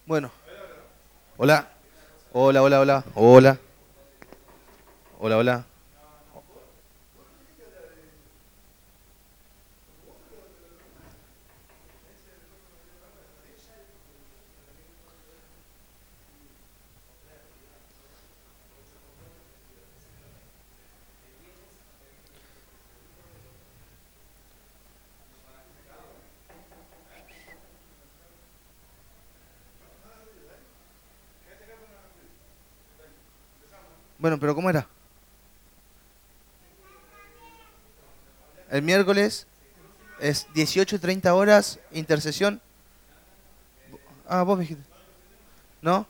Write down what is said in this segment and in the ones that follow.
Bueno, hola, hola, hola, hola, hola, hola, hola. Bueno, pero ¿cómo era? El miércoles es 18:30 horas, intercesión. Ah, vos me dijiste. ¿No?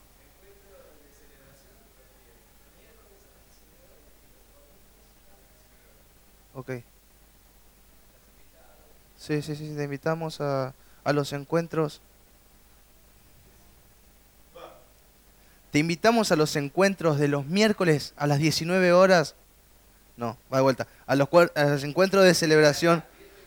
Ok. Sí, sí, sí, te invitamos a los encuentros. Te invitamos a los encuentros de los miércoles a las 19 horas. No, va de vuelta. A los encuentros de celebración.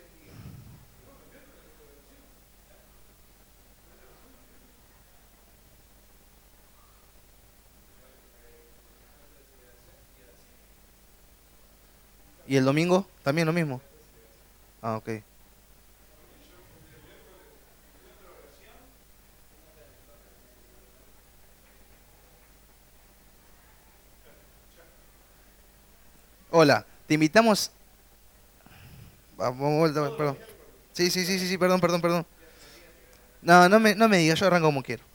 ¿Y el domingo? También lo mismo. Ah, ok. Hola, te invitamos. Vamos, vuelta, perdón. Sí, sí, sí, sí, sí, perdón, perdón, perdón. No, no me digas, yo arranco como quiero.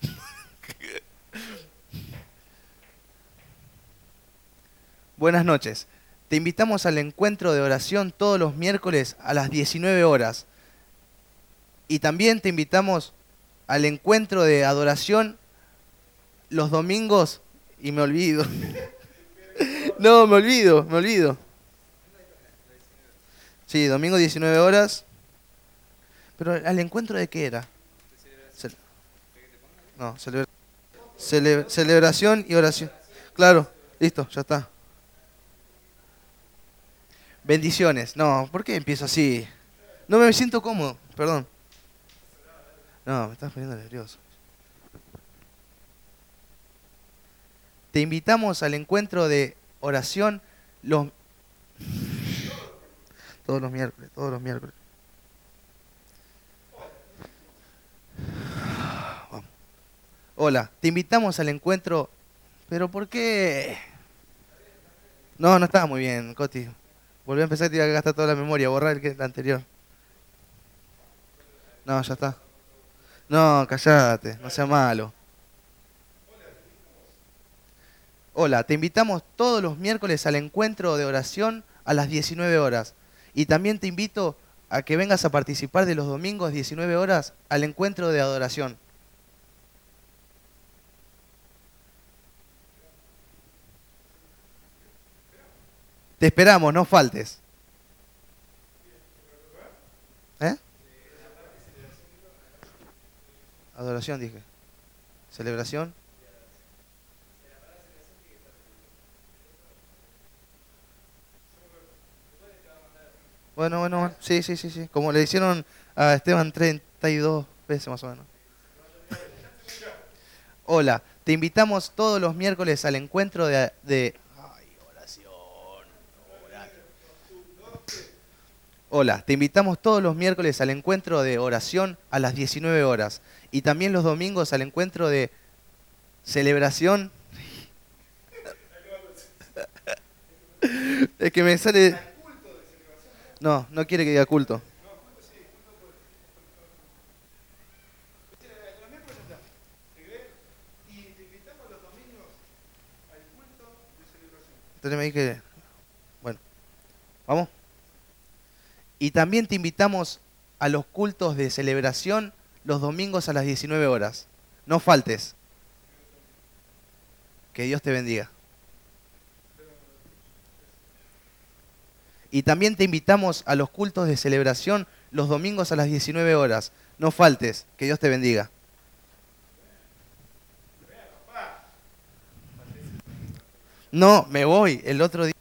Buenas noches. Te invitamos al encuentro de oración todos los miércoles a las 19 horas. Y también te invitamos al encuentro de adoración los domingos. Y me olvido. No, me olvido, me olvido. Sí, domingo 19 horas. Pero ¿al encuentro de qué era? Ce- no, celebración y oración. Claro, listo, ya está. Bendiciones. No, ¿por qué empiezo así? No me siento cómodo, perdón. No, me estás poniendo nervioso. Te invitamos al encuentro de oración los, todos los miércoles, todos los miércoles. Vamos. Hola, te invitamos al encuentro, pero ¿por qué? No, no estaba muy bien, Coti. Volví a empezar y te iba a gastar toda la memoria, borrar el anterior. No, ya está. No, callate, no sea malo. Hola, te invitamos todos los miércoles al encuentro de oración a las 19 horas. Y también te invito a que vengas a participar de los domingos 19 horas al encuentro de adoración. Te esperamos, no faltes. ¿Eh? Adoración, dije. Celebración. Bueno, bueno, bueno. Sí, sí, sí, sí. Como le hicieron a Esteban 32 veces más o menos. Hola, te invitamos todos los miércoles al encuentro Ay, oración. Hola, te invitamos todos los miércoles al encuentro de oración a las 19 horas. Y también los domingos al encuentro de celebración. Es que me sale... No, no quiere que diga culto. Entonces me dije, bueno, vamos. Y también te invitamos a los cultos de celebración los domingos a las 19 horas. No faltes. Que Dios te bendiga. Y también te invitamos a los cultos de celebración los domingos a las 19 horas. No faltes. Que Dios te bendiga. No, me voy. El otro día...